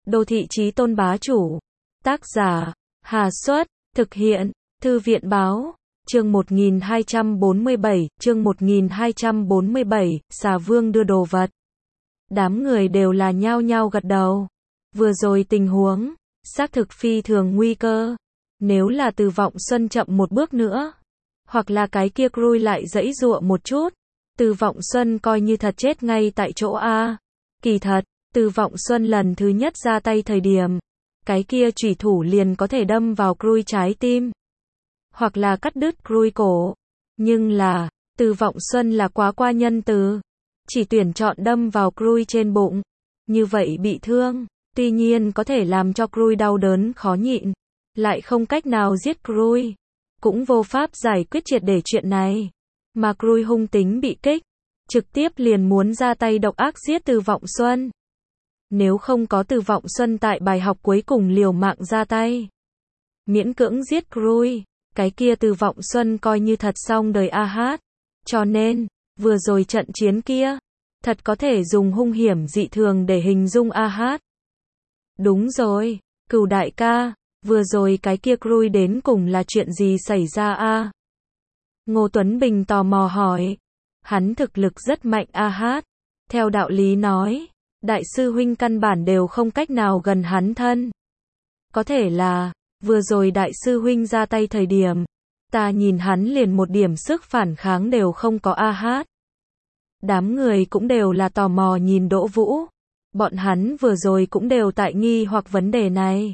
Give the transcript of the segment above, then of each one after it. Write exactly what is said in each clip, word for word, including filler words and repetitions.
Đô thị chí tôn bá chủ. Tác giả, Hà Xuất, thực hiện, Thư viện Báo. Chương một nghìn hai trăm bốn mươi bảy, chương một nghìn hai trăm bốn mươi bảy, xà vương đưa đồ vật. Đám người đều là nhao nhao gật đầu. Vừa rồi tình huống, xác thực phi thường nguy cơ. Nếu là Từ Vọng Xuân chậm một bước nữa, hoặc là cái kia Krui lại giãy giụa một chút, Từ Vọng Xuân coi như thật chết ngay tại chỗ a. Kỳ thật, Từ Vọng Xuân lần thứ nhất ra tay thời điểm, cái kia chủy thủ liền có thể đâm vào Krui trái tim, hoặc là cắt đứt Krui cổ. Nhưng là, Từ Vọng Xuân là quá qua nhân từ, chỉ tuyển chọn đâm vào Krui trên bụng. Như vậy bị thương, tuy nhiên có thể làm cho Krui đau đớn khó nhịn, lại không cách nào giết Krui, cũng vô pháp giải quyết triệt để chuyện này. Mà Krui hung tính bị kích, trực tiếp liền muốn ra tay độc ác giết Từ Vọng Xuân. Nếu không có Từ Vọng Xuân tại bài học cuối cùng liều mạng ra tay, miễn cưỡng giết Krui, cái kia Từ Vọng Xuân coi như thật xong đời a hát. Cho nên, vừa rồi trận chiến kia, thật có thể dùng hung hiểm dị thường để hình dung a hát. Đúng rồi, Cửu đại ca, vừa rồi cái kia Krui đến cùng là chuyện gì xảy ra a? Ngô Tuấn Bình tò mò hỏi. Hắn thực lực rất mạnh a hát. Theo đạo lý nói, đại sư huynh căn bản đều không cách nào gần hắn thân. Có thể là, vừa rồi đại sư huynh ra tay thời điểm, ta nhìn hắn liền một điểm sức phản kháng đều không có a hát. Đám người cũng đều là tò mò nhìn Đỗ Vũ. Bọn hắn vừa rồi cũng đều tại nghi hoặc vấn đề này.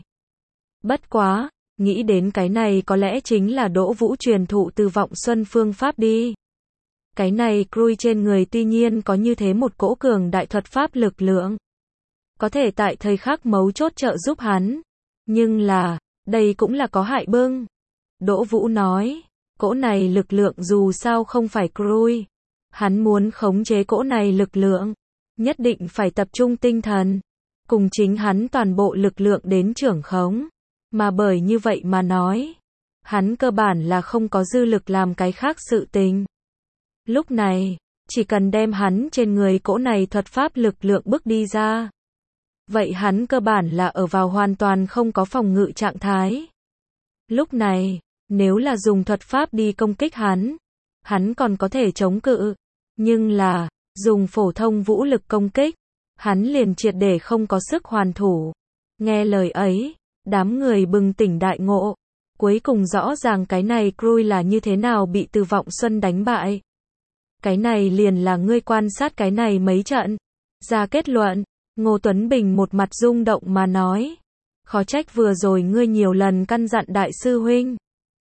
Bất quá, nghĩ đến cái này có lẽ chính là Đỗ Vũ truyền thụ Từ Vọng Xuân phương pháp đi. Cái này Krui trên người tuy nhiên có như thế một cỗ cường đại thuật pháp lực lượng, có thể tại thời khắc mấu chốt trợ giúp hắn. Nhưng là, đây cũng là có hại bưng. Đỗ Vũ nói, cỗ này lực lượng dù sao không phải Krui. Hắn muốn khống chế cỗ này lực lượng, nhất định phải tập trung tinh thần, cùng chính hắn toàn bộ lực lượng đến trưởng khống. Mà bởi như vậy mà nói, hắn cơ bản là không có dư lực làm cái khác sự tình. Lúc này, chỉ cần đem hắn trên người cỗ này thuật pháp lực lượng bước đi ra, vậy hắn cơ bản là ở vào hoàn toàn không có phòng ngự trạng thái. Lúc này, nếu là dùng thuật pháp đi công kích hắn, hắn còn có thể chống cự. Nhưng là, dùng phổ thông vũ lực công kích, hắn liền triệt để không có sức hoàn thủ. Nghe lời ấy, đám người bừng tỉnh đại ngộ. Cuối cùng rõ ràng cái này Krui là như thế nào bị Từ Vọng Xuân đánh bại. Cái này liền là ngươi quan sát cái này mấy trận. Ra kết luận, Ngô Tuấn Bình một mặt rung động mà nói. Khó trách vừa rồi ngươi nhiều lần căn dặn đại sư huynh,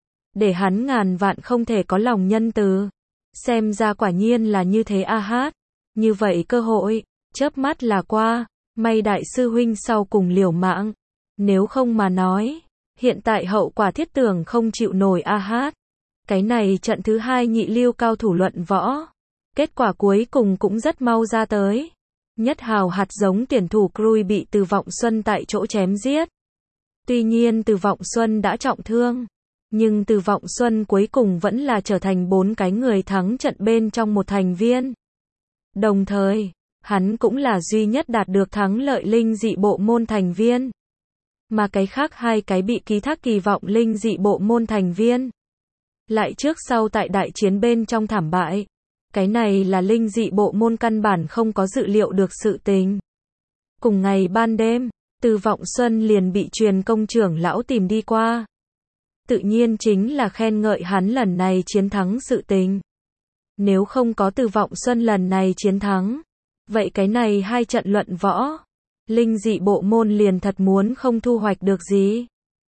để hắn ngàn vạn không thể có lòng nhân từ. Xem ra quả nhiên là như thế a hát. Như vậy cơ hội, chớp mắt là qua. May đại sư huynh sau cùng liều mạng. Nếu không mà nói, hiện tại hậu quả thiết tưởng không chịu nổi a hát. Cái này trận thứ hai nhị lưu cao thủ luận võ. Kết quả cuối cùng cũng rất mau ra tới. Nhất hào hạt giống tuyển thủ Krui bị Từ Vọng Xuân tại chỗ chém giết. Tuy nhiên Từ Vọng Xuân đã trọng thương, nhưng Từ Vọng Xuân cuối cùng vẫn là trở thành bốn cái người thắng trận bên trong một thành viên. Đồng thời, hắn cũng là duy nhất đạt được thắng lợi linh dị bộ môn thành viên. Mà cái khác hai cái bị ký thác kỳ vọng linh dị bộ môn thành viên, lại trước sau tại đại chiến bên trong thảm bại. Cái này là linh dị bộ môn căn bản không có dự liệu được sự tình. Cùng ngày ban đêm, Từ Vọng Xuân liền bị truyền công trưởng lão tìm đi qua. Tự nhiên chính là khen ngợi hắn lần này chiến thắng sự tình. Nếu không có Từ Vọng Xuân lần này chiến thắng, vậy cái này hai trận luận võ, linh dị bộ môn liền thật muốn không thu hoạch được gì.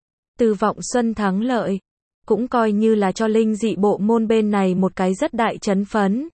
Từ Vọng Xuân thắng lợi, cũng coi như là cho linh dị bộ môn bên này một cái rất đại chấn phấn.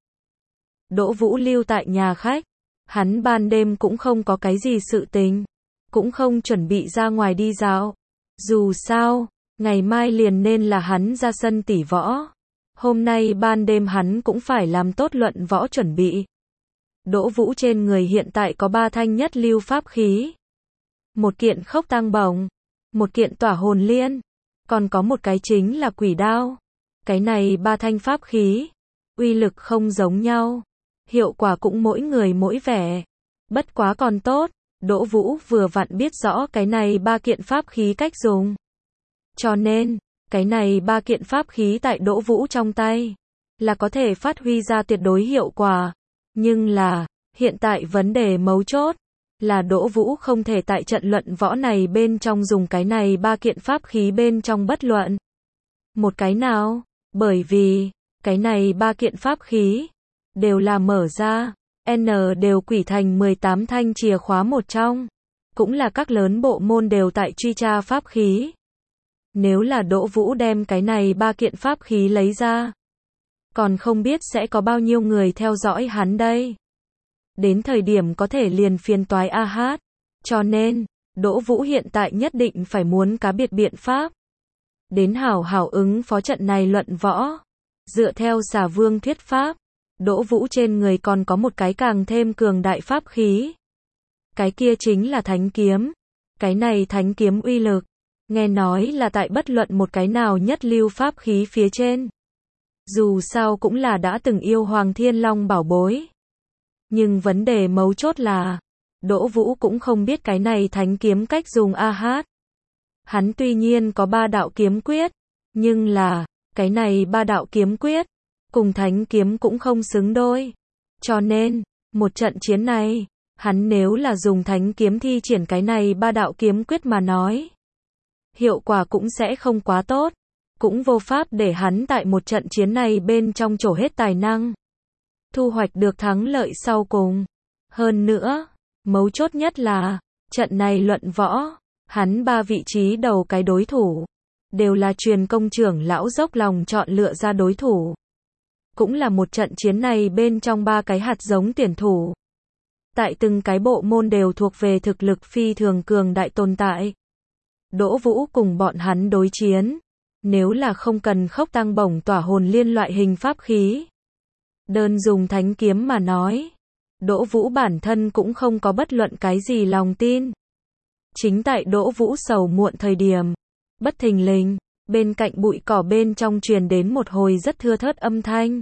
Đỗ Vũ lưu tại nhà khách, hắn ban đêm cũng không có cái gì sự tình, cũng không chuẩn bị ra ngoài đi dạo. Dù sao, ngày mai liền nên là hắn ra sân tỷ võ. Hôm nay ban đêm hắn cũng phải làm tốt luận võ chuẩn bị. Đỗ Vũ trên người hiện tại có ba thanh nhất lưu pháp khí. Một kiện khốc tăng bổng, một kiện tỏa hồn liên, còn có một cái chính là quỷ đao. Cái này ba thanh pháp khí, uy lực không giống nhau, hiệu quả cũng mỗi người mỗi vẻ. Bất quá còn tốt, Đỗ Vũ vừa vặn biết rõ cái này ba kiện pháp khí cách dùng. Cho nên, cái này ba kiện pháp khí tại Đỗ Vũ trong tay, là có thể phát huy ra tuyệt đối hiệu quả. Nhưng là, hiện tại vấn đề mấu chốt, là Đỗ Vũ không thể tại trận luận võ này bên trong dùng cái này ba kiện pháp khí bên trong bất luận một cái nào, bởi vì, cái này ba kiện pháp khí, đều là mở ra, N đều quỷ thành mười tám thanh chìa khóa một trong, cũng là các lớn bộ môn đều tại truy tra pháp khí. Nếu là Đỗ Vũ đem cái này ba kiện pháp khí lấy ra, còn không biết sẽ có bao nhiêu người theo dõi hắn đây. Đến thời điểm có thể liền phiền toái a hát. Cho nên, Đỗ Vũ hiện tại nhất định phải muốn cá biệt biện pháp. Đến hảo hảo ứng phó trận này luận võ. Dựa theo Xà Vương thuyết pháp, Đỗ Vũ trên người còn có một cái càng thêm cường đại pháp khí. Cái kia chính là thánh kiếm. Cái này thánh kiếm uy lực, nghe nói là tại bất luận một cái nào nhất lưu pháp khí phía trên. Dù sao cũng là đã từng yêu Hoàng Thiên Long bảo bối. Nhưng vấn đề mấu chốt là, Đỗ Vũ cũng không biết cái này thánh kiếm cách dùng a hát. Hắn tuy nhiên có ba đạo kiếm quyết, nhưng là, cái này ba đạo kiếm quyết, cùng thánh kiếm cũng không xứng đôi. Cho nên, một trận chiến này, hắn nếu là dùng thánh kiếm thi triển cái này ba đạo kiếm quyết mà nói, hiệu quả cũng sẽ không quá tốt, cũng vô pháp để hắn tại một trận chiến này bên trong trổ hết tài năng, thu hoạch được thắng lợi sau cùng. Hơn nữa, mấu chốt nhất là, trận này luận võ, hắn ba vị trí đầu cái đối thủ, đều là truyền công trưởng lão dốc lòng chọn lựa ra đối thủ. Cũng là một trận chiến này bên trong ba cái hạt giống tuyển thủ. Tại từng cái bộ môn đều thuộc về thực lực phi thường cường đại tồn tại. Đỗ Vũ cùng bọn hắn đối chiến, nếu là không cần khốc tăng bổng tỏa hồn liên loại hình pháp khí, đơn dùng thánh kiếm mà nói, Đỗ Vũ bản thân cũng không có bất luận cái gì lòng tin. Chính tại Đỗ Vũ sầu muộn thời điểm, bất thình lình, bên cạnh bụi cỏ bên trong truyền đến một hồi rất thưa thớt âm thanh.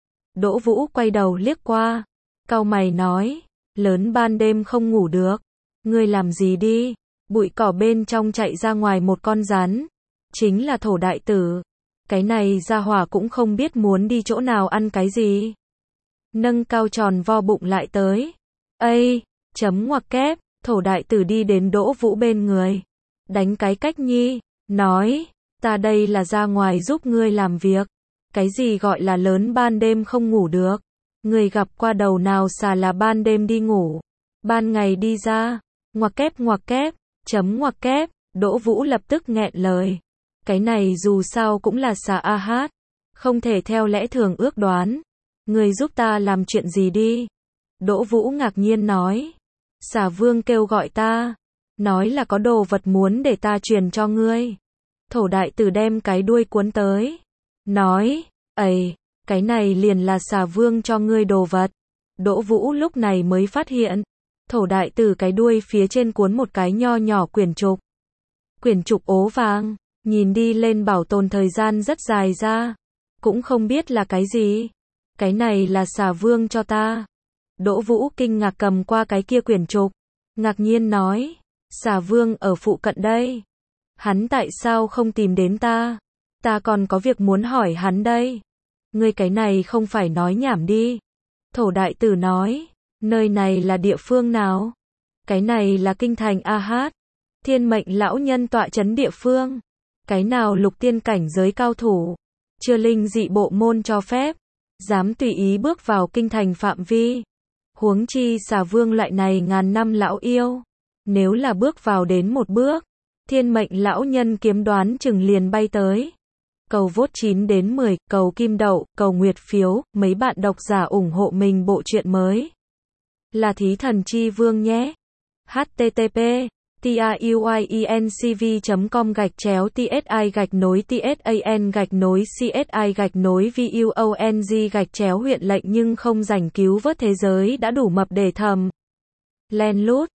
Đỗ Vũ quay đầu liếc qua, cau mày nói, lớn ban đêm không ngủ được, ngươi làm gì đi? Bụi cỏ bên trong chạy ra ngoài một con rắn, chính là Thổ đại tử. Cái này ra hỏa cũng không biết muốn đi chỗ nào ăn cái gì. Nâng cao tròn vo bụng lại tới. Ây, chấm ngoặc kép, Thổ đại tử đi đến Đỗ Vũ bên người. Đánh cái cách nhi, nói, ta đây là ra ngoài giúp ngươi làm việc. Cái gì gọi là lớn ban đêm không ngủ được? Ngươi gặp qua đầu nào xà là ban đêm đi ngủ, ban ngày đi ra, ngoặc kép ngoặc kép, chấm ngoặc kép, Đỗ Vũ lập tức nghẹn lời. Cái này dù sao cũng là xà a hát, không thể theo lẽ thường ước đoán. Ngươi giúp ta làm chuyện gì đi? Đỗ Vũ ngạc nhiên nói. Xà Vương kêu gọi ta, nói là có đồ vật muốn để ta truyền cho ngươi. Thổ đại tử đem cái đuôi cuốn tới, nói, ầy, cái này liền là Xà Vương cho ngươi đồ vật. Đỗ Vũ lúc này mới phát hiện, Thổ đại tử cái đuôi phía trên cuốn một cái nho nhỏ quyển trục. Quyển trục ố vàng, nhìn đi lên bảo tồn thời gian rất dài ra, cũng không biết là cái gì. Cái này là Xà Vương cho ta. Đỗ Vũ kinh ngạc cầm qua cái kia quyển trục, ngạc nhiên nói, Xà Vương ở phụ cận đây. Hắn tại sao không tìm đến ta? Ta còn có việc muốn hỏi hắn đây. Ngươi cái này không phải nói nhảm đi. Thổ đại tử nói, nơi này là địa phương nào? Cái này là kinh thành a hát, thiên mệnh lão nhân tọa trấn địa phương. Cái nào lục tiên cảnh giới cao thủ, chưa linh dị bộ môn cho phép, dám tùy ý bước vào kinh thành phạm vi. Huống chi Xà Vương loại này ngàn năm lão yêu, nếu là bước vào đến một bước, thiên mệnh lão nhân kiếm đoán chừng liền bay tới. Cầu vote chín đến mười, cầu kim đậu, cầu nguyệt phiếu, mấy bạn độc giả ủng hộ mình bộ truyện mới. Là Thí Thần Chi Vương nhé. http tuyencv chấm com gạch chéo tsi gạch nối tsan gạch nối csi gạch nối vuong gạch chéo huyện lệnh nhưng không giành cứu vớt thế giới đã đủ mập để thầm. Len lút.